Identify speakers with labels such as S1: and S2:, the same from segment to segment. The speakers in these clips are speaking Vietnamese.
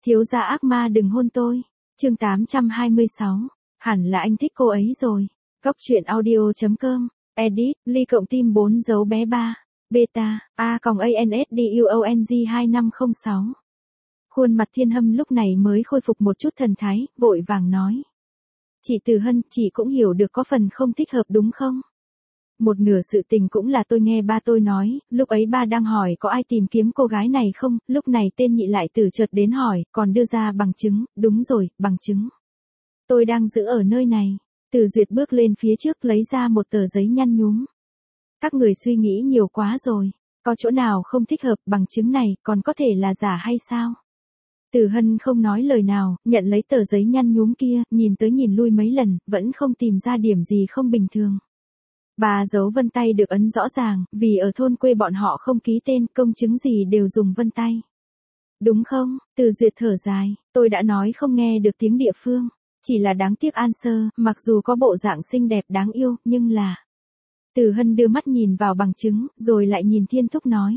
S1: Thiếu gia ác ma đừng hôn tôi. Chương 826. Hẳn là anh thích cô ấy rồi. Góc truyện audio.com. Edit, ly cộng tim 4 dấu bé 3. Beta, ANSDUONG2506. Khuôn mặt Thiên Hâm lúc này mới khôi phục một chút thần thái, vội vàng nói. Chị Từ Hân, chị cũng hiểu được có phần không thích hợp đúng không? Một nửa sự tình cũng là tôi nghe ba tôi nói, lúc ấy ba đang hỏi có ai tìm kiếm cô gái này không, lúc này tên Nhị Lại Tử chợt đến hỏi, còn đưa ra bằng chứng, đúng rồi, bằng chứng. Tôi đang giữ ở nơi này. Từ Duyệt bước lên phía trước lấy ra một tờ giấy nhăn nhúm. Các người suy nghĩ nhiều quá rồi, có chỗ nào không thích hợp, bằng chứng này còn có thể là giả hay sao? Từ Hân không nói lời nào, nhận lấy tờ giấy nhăn nhúm kia, nhìn tới nhìn lui mấy lần, vẫn không tìm ra điểm gì không bình thường. Bà dấu vân tay được ấn rõ ràng, vì ở thôn quê bọn họ không ký tên, công chứng gì đều dùng vân tay. Đúng không? Từ Duyệt thở dài, tôi đã nói không nghe được tiếng địa phương, chỉ là đáng tiếc An Sơ, mặc dù có bộ dạng xinh đẹp đáng yêu, nhưng là... Từ Hân đưa mắt nhìn vào bằng chứng, rồi lại nhìn Thiên Thúc nói.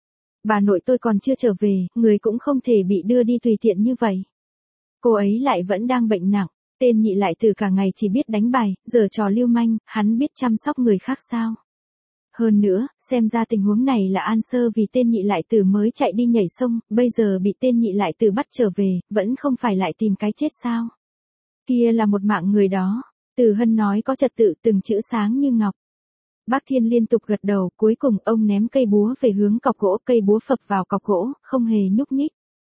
S1: Bà nội tôi còn chưa trở về, người cũng không thể bị đưa đi tùy tiện như vậy. Cô ấy lại vẫn đang bệnh nặng. Tên Nhị Lại Tử cả ngày chỉ biết đánh bài, giở trò lưu manh, hắn biết chăm sóc người khác sao? Hơn nữa, xem ra tình huống này là An Sơ vì tên Nhị Lại Tử mới chạy đi nhảy sông, bây giờ bị tên Nhị Lại Tử bắt trở về, vẫn không phải lại tìm cái chết sao? Kia là một mạng người đó. Từ Hân nói có trật tự từng chữ sáng như ngọc. Bác Thiên liên tục gật đầu, cuối cùng ông ném cây búa về hướng cọc gỗ, cây búa phập vào cọc gỗ, không hề nhúc nhích.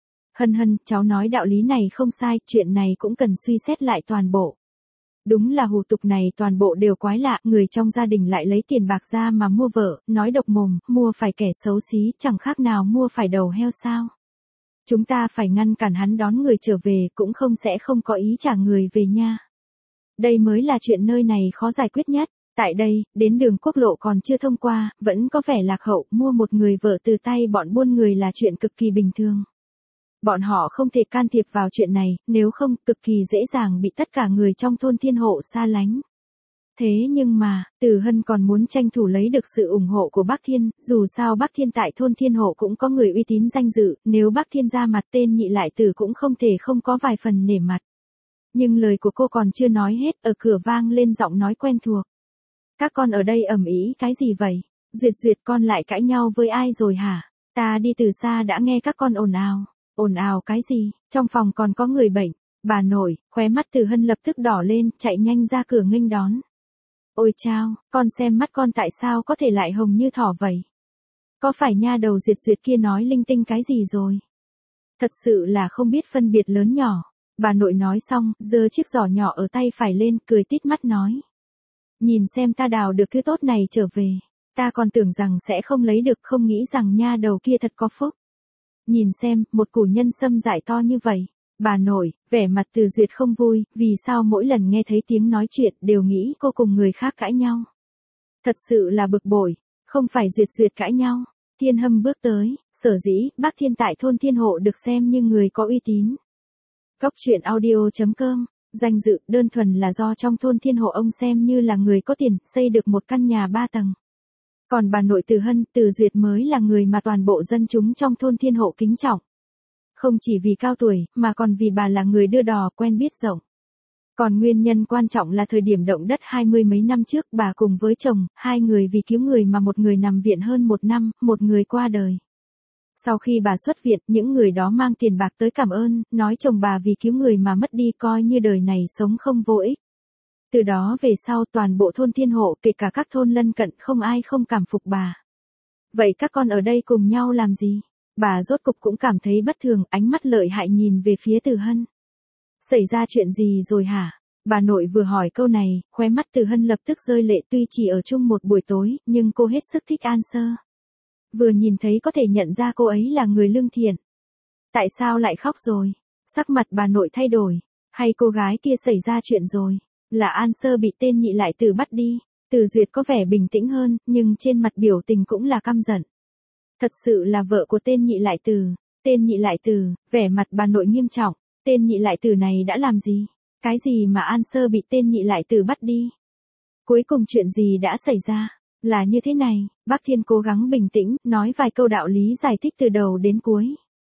S1: Hân, cháu nói đạo lý này không sai, chuyện này cũng cần suy xét lại toàn bộ. Đúng là hủ tục này toàn bộ đều quái lạ, người trong gia đình lại lấy tiền bạc ra mà mua vợ, nói độc mồm, mua phải kẻ xấu xí, chẳng khác nào mua phải đầu heo sao. Chúng ta phải ngăn cản hắn đón người trở về, cũng sẽ không có ý trả người về nha. Đây mới là chuyện nơi này khó giải quyết nhất. Tại đây, đến đường quốc lộ còn chưa thông qua, vẫn có vẻ lạc hậu, mua một người vợ từ tay bọn buôn người là chuyện cực kỳ bình thường. Bọn họ không thể can thiệp vào chuyện này, nếu không, cực kỳ dễ dàng bị tất cả người trong thôn Thiên Hộ xa lánh. Thế nhưng mà, Từ Hân còn muốn tranh thủ lấy được sự ủng hộ của Bác Thiên, dù sao Bác Thiên tại thôn Thiên Hộ cũng có người uy tín danh dự, nếu Bác Thiên ra mặt tên Nhị Lại Tử cũng không thể không có vài phần nể mặt. Nhưng lời của cô còn chưa nói hết, ở cửa vang lên giọng nói quen thuộc. Các con ở đây ầm ĩ cái gì vậy? Duyệt con lại cãi nhau với ai rồi hả? Ta đi từ xa đã nghe các con ồn ào. Ồn ào cái gì? Trong phòng còn có người bệnh. Bà nội, khóe mắt Từ Hân lập tức đỏ lên, chạy nhanh ra cửa nghênh đón. Ôi chao, con xem mắt con tại sao có thể lại hồng như thỏ vậy? Có phải nha đầu Duyệt kia nói linh tinh cái gì rồi? Thật sự là không biết phân biệt lớn nhỏ. Bà nội nói xong, giơ chiếc giỏ nhỏ ở tay phải lên, cười tít mắt nói. Nhìn xem ta đào được thứ tốt này trở về. Ta còn tưởng rằng sẽ không lấy được, không nghĩ rằng nha đầu kia thật có phúc. Nhìn xem, một củ nhân sâm dại to như vậy. Bà nội, vẻ mặt Từ Duyệt không vui, vì sao mỗi lần nghe thấy tiếng nói chuyện đều nghĩ cô cùng người khác cãi nhau. Thật sự là bực bội, không phải Duyệt cãi nhau. Thiên Hâm bước tới, sở dĩ, bác Thiên tại thôn Thiên Hộ được xem như người có uy tín. Góc truyện audio.com. Danh dự đơn thuần là do trong thôn Thiên Hộ ông xem như là người có tiền, xây được một căn nhà 3 tầng. Còn bà nội Từ Hân, Từ Duyệt mới là người mà toàn bộ dân chúng trong thôn Thiên Hộ kính trọng. Không chỉ vì cao tuổi, mà còn vì bà là người đưa đò, quen biết rộng. Còn nguyên nhân quan trọng là thời điểm động đất 20 mấy năm trước, bà cùng với chồng, hai người vì cứu người mà một người nằm viện hơn 1 năm, một người qua đời. Sau khi bà xuất viện, những người đó mang tiền bạc tới cảm ơn, nói chồng bà vì cứu người mà mất đi coi như đời này sống không vô ích. Từ đó về sau toàn bộ thôn Thiên Hộ, kể cả các thôn lân cận không ai không cảm phục bà. Vậy các con ở đây cùng nhau làm gì? Bà rốt cục cũng cảm thấy bất thường, ánh mắt lợi hại nhìn về phía Từ Hân. Xảy ra chuyện gì rồi hả? Bà nội vừa hỏi câu này, khóe mắt Từ Hân lập tức rơi lệ, tuy chỉ ở chung một buổi tối, nhưng cô hết sức thích An Sơ. Vừa nhìn thấy có thể nhận ra cô ấy là người lương thiện. Tại sao lại khóc rồi? Sắc mặt bà nội thay đổi. Hay cô gái kia xảy ra chuyện rồi? Là An Sơ bị tên Nhị Lại Tử bắt đi. Từ Duyệt có vẻ bình tĩnh hơn, nhưng trên mặt biểu tình cũng là căm giận. Thật sự là vợ của tên Nhị Lại Tử. Tên Nhị Lại Tử, vẻ mặt bà nội nghiêm trọng. Tên Nhị Lại Tử này đã làm gì? Cái gì mà An Sơ bị tên Nhị Lại Tử bắt đi? Cuối cùng chuyện gì đã xảy ra? Là như thế này, bác Thiên cố gắng bình tĩnh, nói vài câu đạo lý giải thích từ đầu đến cuối.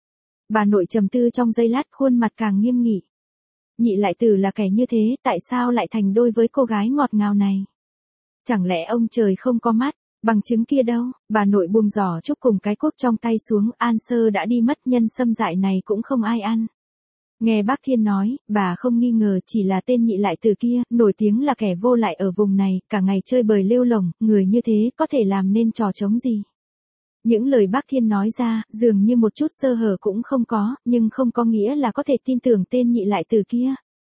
S1: Bà nội trầm tư trong giây lát, khuôn mặt càng nghiêm nghị. Nhị lại tử là kẻ như thế, tại sao lại thành đôi với cô gái ngọt ngào này? Chẳng lẽ ông trời không có mắt? Bằng chứng kia đâu? Bà nội buông giỏ trúc cùng cái cuốc trong tay xuống, An Sơ đã đi mất, nhân sâm dại này cũng không ai ăn. Nghe bác Thiên nói, bà không nghi ngờ, chỉ là tên nhị lại tử kia, nổi tiếng là kẻ vô lại ở vùng này, cả ngày chơi bời lêu lổng, người như thế có thể làm nên trò trống gì. Những lời bác Thiên nói ra, dường như một chút sơ hở cũng không có, nhưng không có nghĩa là có thể tin tưởng tên nhị lại tử kia.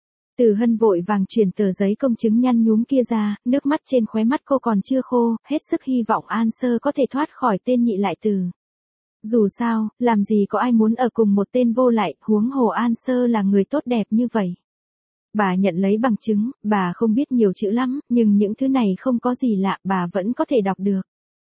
S1: Từ Hân vội vàng chuyển tờ giấy công chứng nhăn nhúm kia ra, nước mắt trên khóe mắt cô còn chưa khô, hết sức hy vọng An Sơ có thể thoát khỏi tên nhị lại tử. Dù sao, làm gì có ai muốn ở cùng một tên vô lại, huống hồ An Sơ là người tốt đẹp như vậy. Bà nhận lấy bằng chứng, bà không biết nhiều chữ lắm, nhưng những thứ này không có gì lạ, bà vẫn có thể đọc được.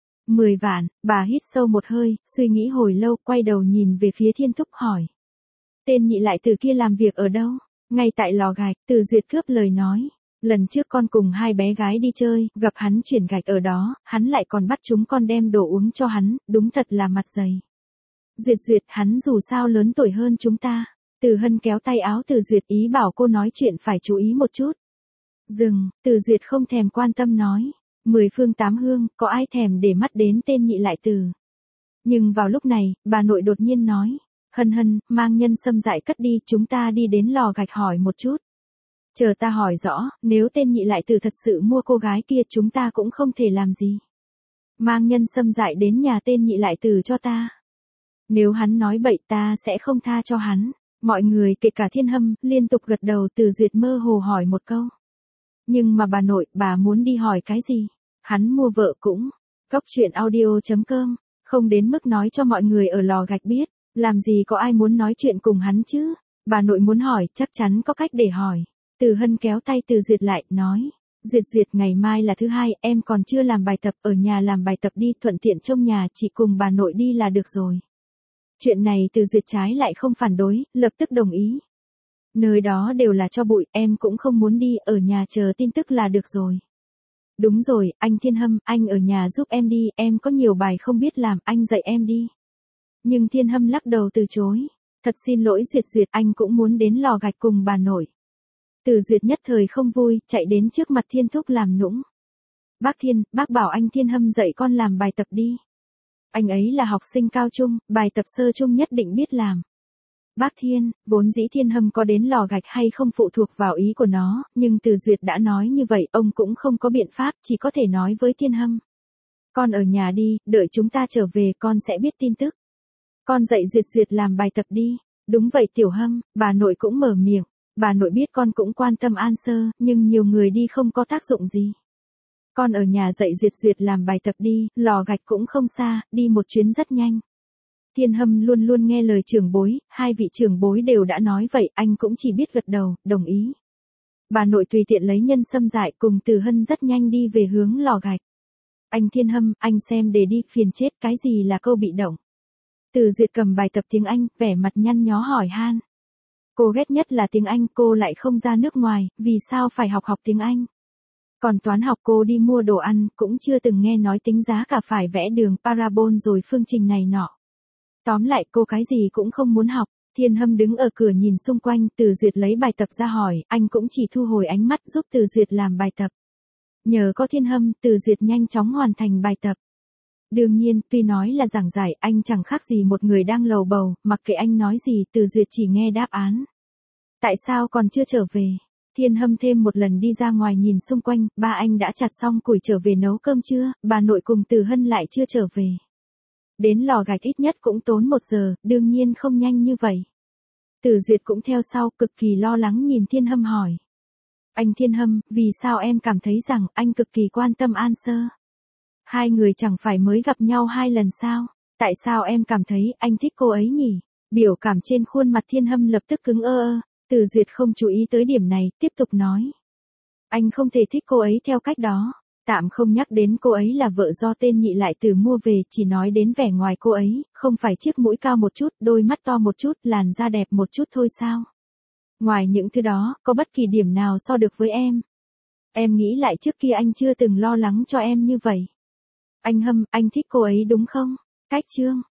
S1: 10 vạn, bà hít sâu một hơi, suy nghĩ hồi lâu, quay đầu nhìn về phía Thiên Thúc hỏi. Tên nhị lại tử kia làm việc ở đâu? Ngay tại lò gạch, Từ Duyệt cướp lời nói. Lần trước con cùng hai bé gái đi chơi, gặp hắn chuyển gạch ở đó, hắn lại còn bắt chúng con đem đồ uống cho hắn, đúng thật là mặt dày. Duyệt, hắn dù sao lớn tuổi hơn chúng ta. Từ Hân kéo tay áo Từ Duyệt, ý bảo cô nói chuyện phải chú ý một chút. Dừng, Từ Duyệt không thèm quan tâm nói. 10 phương 8 hương, có ai thèm để mắt đến tên nhị lại tử. Nhưng vào lúc này, bà nội đột nhiên nói. Hân, mang nhân sâm dại cất đi, chúng ta đi đến lò gạch hỏi một chút. Chờ ta hỏi rõ, nếu tên nhị lại tử thật sự mua cô gái kia, chúng ta cũng không thể làm gì. Mang nhân sâm dại đến nhà tên nhị lại tử cho ta. Nếu hắn nói bậy, ta sẽ không tha cho hắn. Mọi người kể cả Thiên Hâm, liên tục gật đầu. Từ Duyệt mơ hồ hỏi một câu. Nhưng mà bà nội, bà muốn đi hỏi cái gì? Hắn mua vợ cũng. Cóc truyện audio.com, không đến mức nói cho mọi người ở lò gạch biết. Làm gì có ai muốn nói chuyện cùng hắn chứ? Bà nội muốn hỏi, chắc chắn có cách để hỏi. Từ Hân kéo tay Từ Duyệt lại, nói. Duyệt, ngày mai là thứ hai, em còn chưa làm bài tập, ở nhà làm bài tập đi, thuận tiện trông nhà, chị cùng bà nội đi là được rồi. Chuyện này Từ Duyệt trái lại không phản đối, lập tức đồng ý. Nơi đó đều là cho bụi, em cũng không muốn đi, ở nhà chờ tin tức là được rồi. Đúng rồi, anh Thiên Hâm, anh ở nhà giúp em đi, em có nhiều bài không biết làm, anh dạy em đi. Nhưng Thiên Hâm lắc đầu từ chối. Thật xin lỗi Duyệt, anh cũng muốn đến lò gạch cùng bà nội. Từ Duyệt nhất thời không vui, chạy đến trước mặt Thiên Thúc làm nũng. Bác Thiên, bác bảo anh Thiên Hâm dạy con làm bài tập đi. Anh ấy là học sinh cao trung, bài tập sơ trung nhất định biết làm. Bác Thiên, vốn dĩ Thiên Hâm có đến lò gạch hay không phụ thuộc vào ý của nó, nhưng Từ Duyệt đã nói như vậy, ông cũng không có biện pháp, chỉ có thể nói với Thiên Hâm. Con ở nhà đi, đợi chúng ta trở về con sẽ biết tin tức. Con dạy Duyệt làm bài tập đi. Đúng vậy Tiểu Hâm, bà nội cũng mở miệng. Bà nội biết con cũng quan tâm An Sơ, nhưng nhiều người đi không có tác dụng gì. Con ở nhà dạy Duyệt làm bài tập đi, lò gạch cũng không xa, đi một chuyến rất nhanh. Thiên Hâm luôn luôn nghe lời trưởng bối, hai vị trưởng bối đều đã nói vậy, anh cũng chỉ biết gật đầu, đồng ý. Bà nội tùy tiện lấy nhân sâm dại cùng Từ Hân rất nhanh đi về hướng lò gạch. Anh Thiên Hâm, anh xem để đi, phiền chết, cái gì là câu bị động. Từ Duyệt cầm bài tập tiếng Anh, vẻ mặt nhăn nhó hỏi han. Cô ghét nhất là tiếng Anh, cô lại không ra nước ngoài, vì sao phải học tiếng Anh? Còn toán học cô đi mua đồ ăn, cũng chưa từng nghe nói tính giá cả phải vẽ đường parabol rồi phương trình này nọ. Tóm lại cô cái gì cũng không muốn học. Thiên Hâm đứng ở cửa nhìn xung quanh, Từ Duyệt lấy bài tập ra hỏi, anh cũng chỉ thu hồi ánh mắt giúp Từ Duyệt làm bài tập. Nhờ có Thiên Hâm, Từ Duyệt nhanh chóng hoàn thành bài tập. Đương nhiên, tuy nói là giảng giải, anh chẳng khác gì một người đang lầu bầu, mặc kệ anh nói gì, Từ Duyệt chỉ nghe đáp án. Tại sao còn chưa trở về? Thiên Hâm thêm một lần đi ra ngoài nhìn xung quanh, ba anh đã chặt xong củi trở về nấu cơm chưa, bà nội cùng Từ Hân lại chưa trở về. Đến lò gạch ít nhất cũng tốn 1 giờ, đương nhiên không nhanh như vậy. Từ Duyệt cũng theo sau, cực kỳ lo lắng nhìn Thiên Hâm hỏi. Anh Thiên Hâm, vì sao em cảm thấy rằng anh cực kỳ quan tâm An Sơ? Hai người chẳng phải mới gặp nhau 2 lần sao? Tại sao em cảm thấy anh thích cô ấy nhỉ? Biểu cảm trên khuôn mặt Thiên Hâm lập tức cứng ơ. Từ Duyệt không chú ý tới điểm này, tiếp tục nói. Anh không thể thích cô ấy theo cách đó. Tạm không nhắc đến cô ấy là vợ do tên nhị lại tử mua về, chỉ nói đến vẻ ngoài cô ấy, không phải chiếc mũi cao một chút, đôi mắt to một chút, làn da đẹp một chút thôi sao? Ngoài những thứ đó, có bất kỳ điểm nào so được với em? Em nghĩ lại trước kia anh chưa từng lo lắng cho em như vậy. Anh Hâm, anh thích cô ấy đúng không? Cách chương.